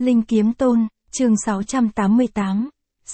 Linh Kiếm Tôn, chương 688.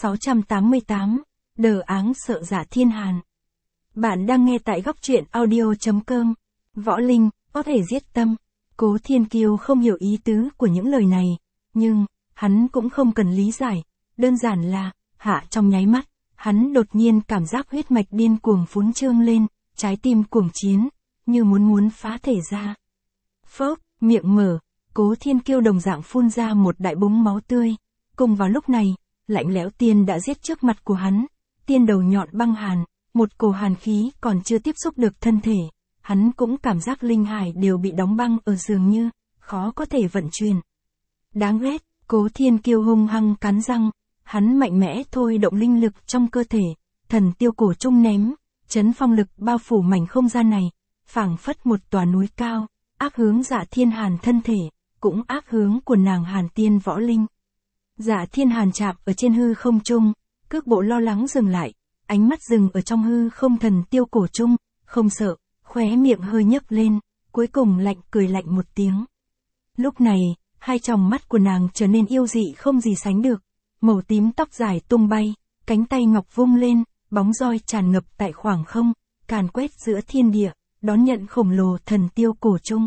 688, Đờ áng sợ Dạ Thiên Hàn. Bạn đang nghe tại góc truyện audio.com. Võ Linh, có thể giết tâm. Cố Thiên Kiêu không hiểu ý tứ của những lời này, nhưng, hắn cũng không cần lý giải, đơn giản là, trong nháy mắt, hắn đột nhiên cảm giác huyết mạch điên cuồng phún trương lên, trái tim cuồng chiến, như muốn phá thể ra. Phốc, miệng mở, Cố Thiên Kiêu đồng dạng phun ra một đại búng máu tươi. Cùng vào lúc này, lạnh lẽo tiên đã giết trước mặt của hắn, tiên đầu nhọn băng hàn, một cổ hàn khí còn chưa tiếp xúc được thân thể, hắn cũng cảm giác linh hải đều bị đóng băng ở dường như, khó có thể vận chuyển. Đáng ghét, Cố Thiên Kiêu hung hăng cắn răng, hắn mạnh mẽ thôi động linh lực trong cơ thể, thần tiêu cổ trung ném, chấn phong lực bao phủ mảnh không gian này, phảng phất một tòa núi cao, ác hướng Dạ Thiên Hàn thân thể, cũng ác hướng của nàng Hàn Tiên Võ Linh. Dạ Thiên Hàn chạm ở trên hư không trung, cước bộ lo lắng dừng lại, ánh mắt dừng ở trong hư không thần tiêu cổ trung, không sợ, khóe miệng hơi nhấc lên, cuối cùng lạnh cười lạnh một tiếng. Lúc này, hai tròng mắt của nàng trở nên yêu dị không gì sánh được, màu tím tóc dài tung bay, cánh tay ngọc vung lên, bóng roi tràn ngập tại khoảng không, càn quét giữa thiên địa, đón nhận khổng lồ thần tiêu cổ trung.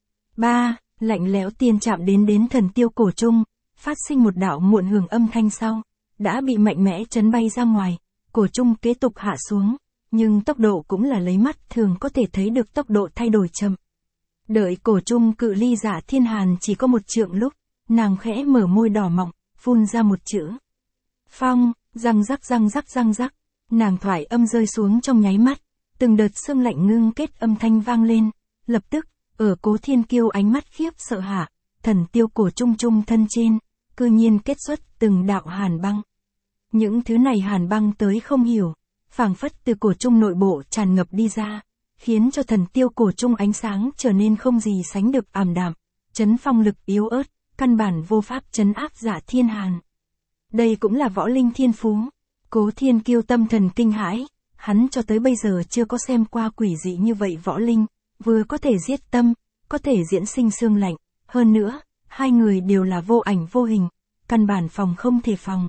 Lạnh lẽo tiên chạm đến thần tiêu cổ trung, phát sinh một đạo muộn hưởng âm thanh sau, đã bị mạnh mẽ chấn bay ra ngoài, cổ trung kế tục hạ xuống, nhưng tốc độ cũng là lấy mắt thường có thể thấy được tốc độ thay đổi chậm. Đợi cổ trung cự ly Dạ Thiên Hàn chỉ có một trượng lúc, nàng khẽ mở môi đỏ mọng, phun ra một chữ. Phong, răng rắc, nàng thoại âm rơi xuống trong nháy mắt, từng đợt sương lạnh ngưng kết âm thanh vang lên, lập tức, ở Cố Thiên Kiêu ánh mắt khiếp sợ hạ, thần tiêu cổ trung thân trên, cư nhiên kết xuất từng đạo hàn băng. Những thứ này hàn băng tới không hiểu, phảng phất từ cổ trung nội bộ tràn ngập đi ra, khiến cho thần tiêu cổ trung ánh sáng trở nên không gì sánh được ảm đạm, chấn phong lực yếu ớt, căn bản vô pháp chấn áp Dạ Thiên Hàn. Đây cũng là võ linh thiên phú. Cố Thiên Kiêu tâm thần kinh hãi, hắn cho tới bây giờ chưa có xem qua quỷ dị như vậy võ linh, vừa có thể giết tâm, có thể diễn sinh xương lạnh, hơn nữa, hai người đều là vô ảnh vô hình, căn bản phòng không thể phòng.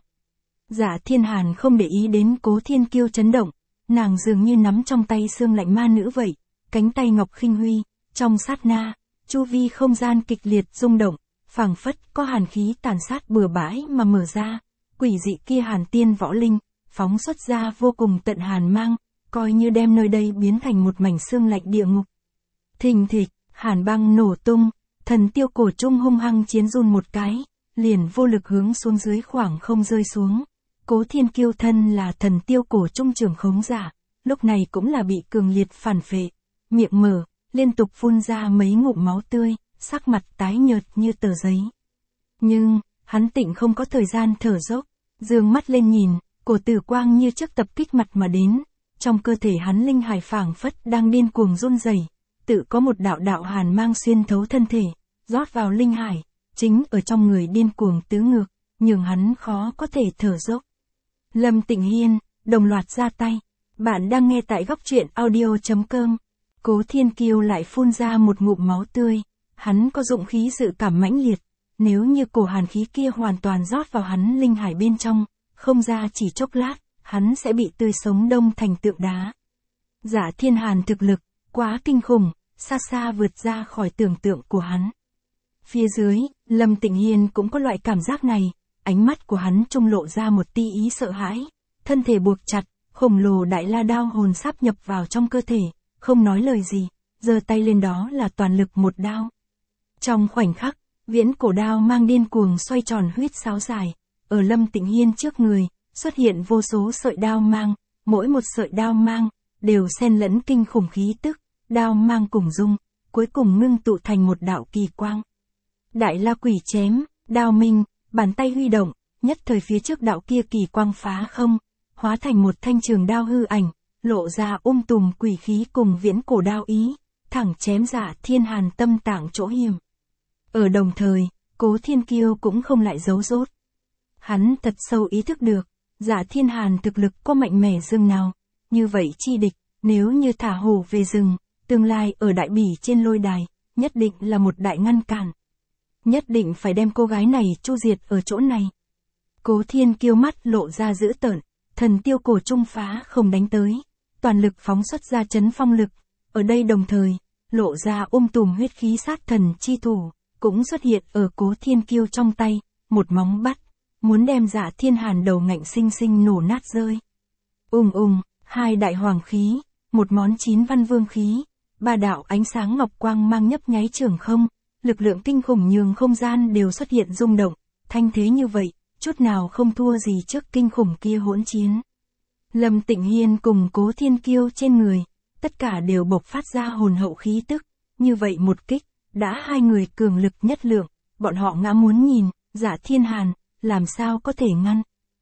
Dạ Thiên Hàn không để ý đến Cố Thiên Kiêu chấn động, nàng dường như nắm trong tay xương lạnh ma nữ vậy, cánh tay ngọc khinh huy, trong sát na, chu vi không gian kịch liệt rung động, phảng phất có hàn khí tàn sát bừa bãi mà mở ra, quỷ dị kia Hàn Tiên Võ Linh, phóng xuất ra vô cùng tận hàn mang, coi như đem nơi đây biến thành một mảnh xương lạnh địa ngục. Thình thịch, hàn băng nổ tung, thần tiêu cổ trung hung hăng chiến run một cái, liền vô lực hướng xuống dưới khoảng không rơi xuống. Cố Thiên Kiêu thân là thần tiêu cổ trung trưởng khống giả, lúc này cũng là bị cường liệt phản phệ, miệng mở, liên tục phun ra mấy ngụm máu tươi, sắc mặt tái nhợt như tờ giấy. Nhưng, hắn tịnh không có thời gian thở dốc, dương mắt lên nhìn, cổ tử quang như trước tập kích mặt mà đến, trong cơ thể hắn linh hải phảng phất đang điên cuồng run rẩy, tự có một đạo hàn mang xuyên thấu thân thể, rót vào linh hải, chính ở trong người điên cuồng tứ ngược, nhường hắn khó có thể thở dốc. Lâm Tịnh Hiên, đồng loạt ra tay. Bạn đang nghe tại góc truyện audio.com. Cố Thiên Kiêu lại phun ra một ngụm máu tươi, hắn có dụng khí dự cảm mãnh liệt, nếu như cổ hàn khí kia hoàn toàn rót vào hắn linh hải bên trong, không ra chỉ chốc lát, hắn sẽ bị tươi sống đông thành tượng đá. Dạ Thiên Hàn thực lực, quá kinh khủng, xa xa vượt ra khỏi tưởng tượng của hắn. Phía dưới, Lâm Tịnh Hiên cũng có loại cảm giác này, ánh mắt của hắn trung lộ ra một tia ý sợ hãi, thân thể buộc chặt, khổng lồ đại la đao hồn sáp nhập vào trong cơ thể, không nói lời gì, giơ tay lên đó là toàn lực một đao. Trong khoảnh khắc, viễn cổ đao mang điên cuồng xoay tròn huýt sáo dài, ở Lâm Tịnh Hiên trước người, xuất hiện vô số sợi đao mang, mỗi một sợi đao mang, đều xen lẫn kinh khủng khí tức, đao mang cùng dung, cuối cùng ngưng tụ thành một đạo kỳ quang. Đại la quỷ chém, đao minh, bàn tay huy động, nhất thời phía trước đạo kia kỳ quang phá không, hóa thành một thanh trường đao hư ảnh, lộ ra tùm quỷ khí cùng viễn cổ đao ý, thẳng chém Dạ Thiên Hàn tâm tạng chỗ hiểm. Ở đồng thời, Cố Thiên Kiêu cũng không lại giấu rốt. Hắn thật sâu ý thức được, Dạ Thiên Hàn thực lực có mạnh mẽ dường nào, như vậy chi địch, nếu như thả hổ về rừng, tương lai ở đại bỉ trên lôi đài, nhất định là một đại ngăn cản. Nhất định phải đem cô gái này chu diệt ở chỗ này. Cố Thiên Kiêu mắt lộ ra dữ tợn, thần tiêu cổ trung phá không đánh tới, toàn lực phóng xuất ra chấn phong lực, ở đây đồng thời, lộ ra tùm huyết khí sát thần chi thủ, cũng xuất hiện ở Cố Thiên Kiêu trong tay, một móng bắt, muốn đem Dạ Thiên Hàn đầu ngạnh sinh sinh nổ nát rơi. Hai đại hoàng khí, một món 9 văn vương khí, ba đạo ánh sáng ngọc quang mang nhấp nháy trường không, lực lượng kinh khủng nhường không gian đều xuất hiện rung động, thanh thế như vậy, chút nào không thua gì trước kinh khủng kia hỗn chiến. Lâm Tịnh Hiên cùng Cố Thiên Kiêu trên người, tất cả đều bộc phát ra hồn hậu khí tức, như vậy một kích, đã hai người cường lực nhất lượng, bọn họ ngã muốn nhìn, Dạ Thiên Hàn, làm sao có thể ngăn.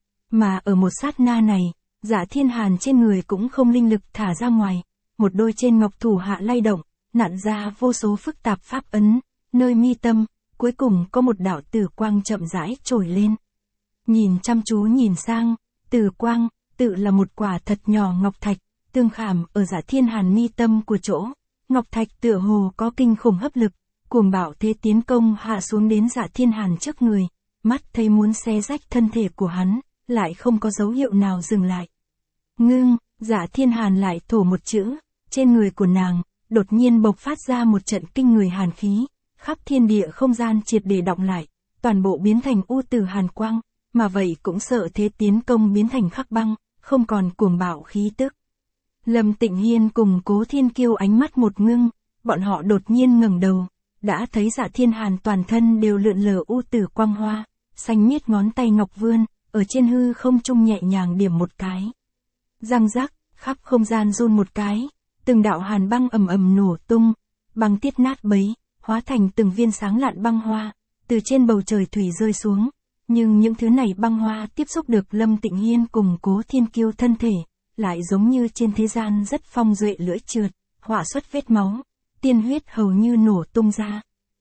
Mà ở một sát na này, Dạ Thiên Hàn trên người cũng không linh lực thả ra ngoài, một đôi trên ngọc thủ hạ lay động, nặn ra vô số phức tạp pháp ấn, nơi mi tâm, cuối cùng có một đạo tử quang chậm rãi trồi lên. Nhìn chăm chú nhìn sang, tử quang, tự là một quả thật nhỏ ngọc thạch, tương khảm ở Dạ Thiên Hàn mi tâm của chỗ, ngọc thạch tựa hồ có kinh khủng hấp lực, cuồng bạo thế tiến công hạ xuống đến Dạ Thiên Hàn trước người, mắt thấy muốn xé rách thân thể của hắn, lại không có dấu hiệu nào dừng lại. Ngưng, Dạ Thiên Hàn lại thổ một chữ, trên người của nàng, đột nhiên bộc phát ra một trận kinh người hàn khí, khắp thiên địa không gian triệt để đọng lại, toàn bộ biến thành u tử hàn quang, mà vậy cũng sợ thế tiến công biến thành khắc băng, không còn cuồng bạo khí tức. Lâm Tịnh Hiên cùng Cố Thiên Kiêu ánh mắt một ngưng, bọn họ đột nhiên ngẩng đầu, đã thấy Dạ Thiên Hàn toàn thân đều lượn lờ u tử quang hoa, xanh miết ngón tay ngọc vươn, ở trên hư không trung nhẹ nhàng điểm một cái. Răng rắc, khắp không gian run một cái, từng đạo hàn băng ầm ầm nổ tung, băng tiết nát bấy, hóa thành từng viên sáng lạn băng hoa, từ trên bầu trời thủy rơi xuống. Nhưng những thứ này băng hoa tiếp xúc được Lâm Tịnh Hiên cùng Cố Thiên Kiêu thân thể, lại giống như trên thế gian rất phong duệ lưỡi trượt, hỏa xuất vết máu, tiên huyết hầu như nổ tung ra.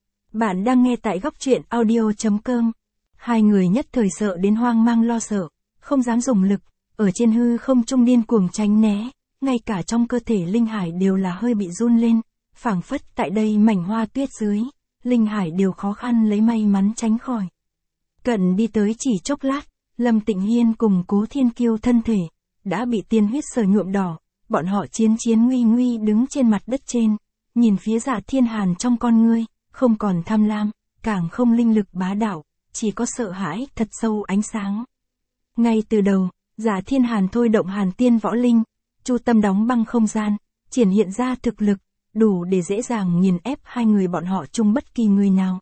Bạn đang nghe tại góc truyện audio.com. Hai người nhất thời sợ đến hoang mang lo sợ, không dám dùng lực, ở trên hư không trung điên cuồng tránh né, ngay cả trong cơ thể linh hải đều là hơi bị run lên, phảng phất tại đây mảnh hoa tuyết dưới, linh hải đều khó khăn lấy may mắn tránh khỏi. Cận đi tới chỉ chốc lát, Lâm Tịnh Hiên cùng Cố Thiên Kiêu thân thể, đã bị tiên huyết sờ nhuộm đỏ, bọn họ chiến nguy nguy đứng trên mặt đất trên, nhìn phía Dạ Thiên Hàn trong con ngươi, không còn tham lam, càng không linh lực bá đạo, chỉ có sợ hãi thật sâu ánh sáng. Ngay từ đầu, Dạ Thiên Hàn thôi động Hàn Tiên võ linh, chu tâm đóng băng không gian, triển hiện ra thực lực, đủ để dễ dàng nghiền ép hai người bọn họ chung bất kỳ người nào.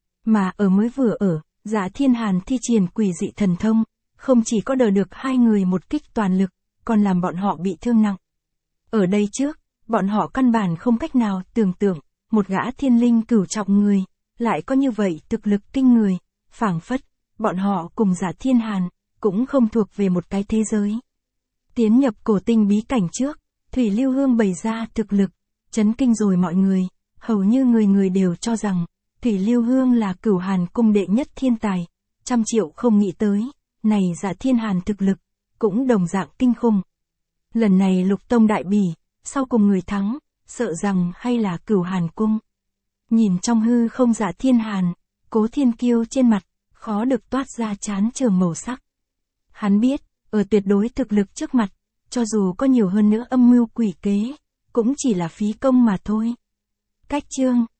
Mà ở mới vừa ở, Dạ Thiên Hàn thi triển quỷ dị thần thông, không chỉ có đỡ được hai người một kích toàn lực, còn làm bọn họ bị thương nặng. Ở đây trước, bọn họ căn bản không cách nào tưởng tượng, một gã thiên linh cửu trọng người, lại có như vậy thực lực kinh người, phảng phất, bọn họ cùng Dạ Thiên Hàn, cũng không thuộc về một cái thế giới. Tiến nhập cổ tinh bí cảnh trước, Thủy Lưu Hương bày ra thực lực, chấn kinh rồi mọi người, hầu như người người đều cho rằng, Thủy Lưu Hương là Cửu Hàn cung đệ nhất thiên tài, 100 triệu không nghĩ tới, này Dạ Thiên Hàn thực lực, cũng đồng dạng kinh khủng. Lần này Lục Tông đại bỉ, sau cùng người thắng, sợ rằng hay là Cửu Hàn cung. Nhìn trong hư không Dạ Thiên Hàn, Cố Thiên Kiêu trên mặt, khó được toát ra chán trường màu sắc. Hắn biết, ở tuyệt đối thực lực trước mặt, cho dù có nhiều hơn nữa âm mưu quỷ kế, cũng chỉ là phí công mà thôi. Cách chương